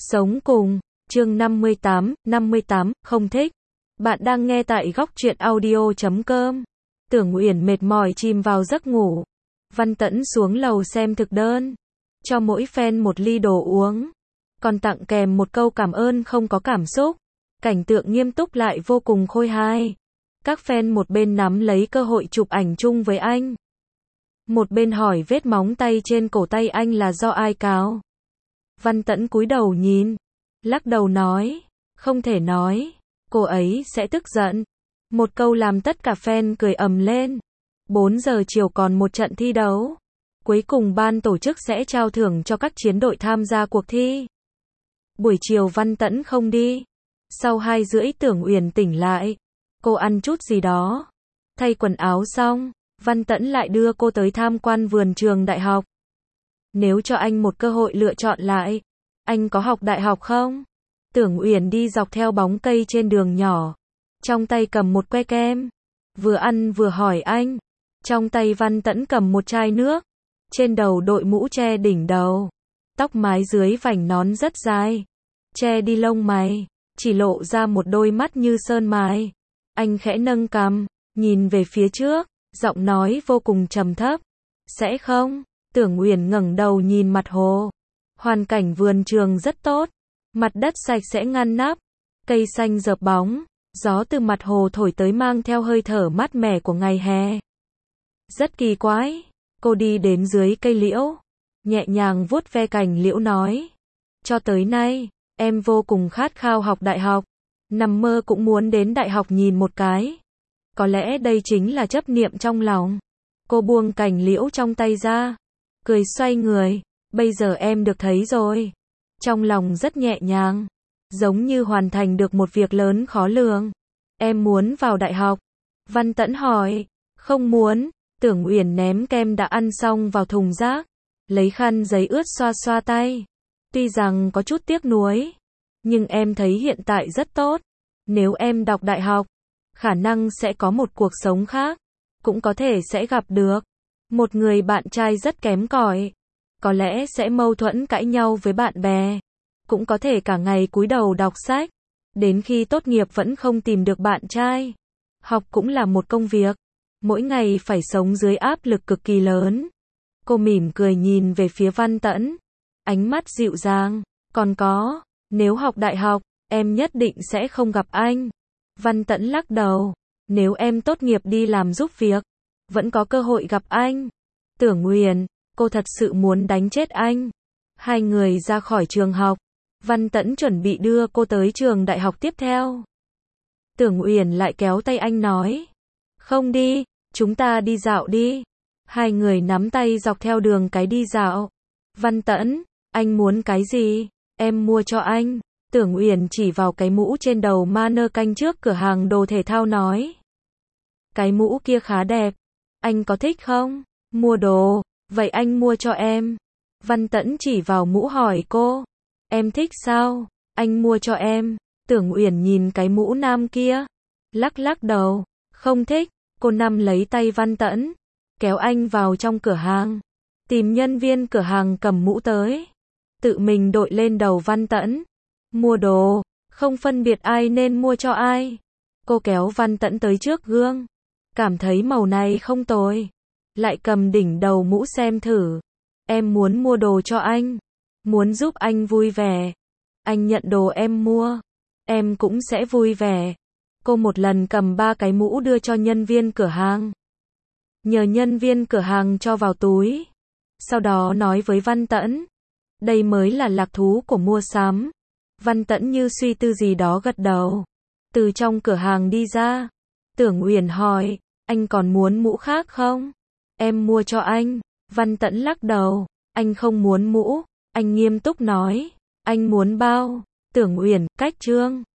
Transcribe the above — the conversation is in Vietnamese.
Sống cùng, chương 58, không thích. Bạn đang nghe tại góc truyện audio.com. Tưởng Uyển mệt mỏi chìm vào giấc ngủ. Văn Tẫn xuống lầu xem thực đơn. Cho mỗi fan một ly đồ uống. Còn tặng kèm một câu cảm ơn không có cảm xúc. Cảnh tượng nghiêm túc lại vô cùng khôi hài. Các fan một bên nắm lấy cơ hội chụp ảnh chung với anh. Một bên hỏi vết móng tay trên cổ tay anh là do ai cào. Văn Tẫn cúi đầu nhìn, lắc đầu nói, không thể nói, cô ấy sẽ tức giận. Một câu làm tất cả fan cười ầm lên. 4 giờ chiều còn một trận thi đấu. Cuối cùng ban tổ chức sẽ trao thưởng cho các chiến đội tham gia cuộc thi. Buổi chiều Văn Tẫn không đi. Sau 2:30 Tưởng Uyển tỉnh lại. Cô ăn chút gì đó. Thay quần áo xong, Văn Tẫn lại đưa cô tới tham quan vườn trường đại học. Nếu cho anh một cơ hội lựa chọn lại, anh có học đại học không? Tưởng Uyển đi dọc theo bóng cây trên đường nhỏ, trong tay cầm một que kem, vừa ăn vừa hỏi anh. Trong tay Văn Tẫn cầm một chai nước, trên đầu đội mũ che đỉnh đầu, tóc mái dưới vành nón rất dài, che đi lông mày, chỉ lộ ra một đôi mắt như sơn mài. Anh khẽ nâng cằm, nhìn về phía trước, giọng nói vô cùng trầm thấp. Sẽ không? Tưởng Uyển ngẩng đầu nhìn mặt hồ. Hoàn cảnh vườn trường rất tốt, mặt đất sạch sẽ ngăn nắp, cây xanh rợp bóng, gió từ mặt hồ thổi tới mang theo hơi thở mát mẻ của ngày hè. Rất kỳ quái. Cô đi đến dưới cây liễu, nhẹ nhàng vuốt ve cành liễu nói, cho tới nay, em vô cùng khát khao học đại học, nằm mơ cũng muốn đến đại học nhìn một cái. Có lẽ đây chính là chấp niệm trong lòng. Cô buông cành liễu trong tay ra, cười xoay người, bây giờ em được thấy rồi. Trong lòng rất nhẹ nhàng, giống như hoàn thành được một việc lớn khó lường. Em muốn vào đại học? Văn Tẫn hỏi. Không muốn. Tưởng Uyển ném kem đã ăn xong vào thùng rác, lấy khăn giấy ướt xoa xoa tay. Tuy rằng có chút tiếc nuối, nhưng em thấy hiện tại rất tốt. Nếu em đọc đại học, khả năng sẽ có một cuộc sống khác, cũng có thể sẽ gặp được một người bạn trai rất kém cỏi, có lẽ sẽ mâu thuẫn cãi nhau với bạn bè, cũng có thể cả ngày cúi đầu đọc sách, đến khi tốt nghiệp vẫn không tìm được bạn trai. Học cũng là một công việc, mỗi ngày phải sống dưới áp lực cực kỳ lớn. Cô mỉm cười nhìn về phía Văn Tẫn, ánh mắt dịu dàng, còn có, nếu học đại học, em nhất định sẽ không gặp anh. Văn Tẫn lắc đầu, nếu em tốt nghiệp đi làm giúp việc, vẫn có cơ hội gặp anh. Tưởng Uyển, cô thật sự muốn đánh chết anh. Hai người ra khỏi trường học, Văn Tẫn chuẩn bị đưa cô tới trường đại học tiếp theo. Tưởng Uyển lại kéo tay anh nói, không đi, chúng ta đi dạo đi. Hai người nắm tay dọc theo đường cái đi dạo. Văn Tẫn, anh muốn cái gì? Em mua cho anh. Tưởng Uyển chỉ vào cái mũ trên đầu mannequin trước cửa hàng đồ thể thao nói. Cái mũ kia khá đẹp. Anh có thích không? Mua đồ, vậy anh mua cho em. Văn Tẫn chỉ vào mũ hỏi cô. Em thích sao? Anh mua cho em. Tưởng Uyển nhìn cái mũ nam kia, lắc đầu, không thích. Cô nắm lấy tay Văn Tẫn, kéo anh vào trong cửa hàng, tìm nhân viên cửa hàng cầm mũ tới, tự mình đội lên đầu Văn Tẫn. Mua đồ, không phân biệt ai nên mua cho ai. Cô kéo Văn Tẫn tới trước gương, cảm thấy màu này không tồi, lại cầm đỉnh đầu mũ xem thử. Em muốn mua đồ cho anh, muốn giúp anh vui vẻ. Anh nhận đồ em mua, em cũng sẽ vui vẻ. Cô một lần cầm 3 cái mũ đưa cho nhân viên cửa hàng, nhờ nhân viên cửa hàng cho vào túi. Sau đó nói với Văn Tẫn, đây mới là lạc thú của mua sắm. Văn Tẫn như suy tư gì đó gật đầu. Từ trong cửa hàng đi ra, Tưởng Uyển hỏi, anh còn muốn mũ khác không? Em mua cho anh. Văn Tẫn lắc đầu, anh không muốn mũ. Anh nghiêm túc nói, anh muốn bao. Tưởng Uyển, cách chương.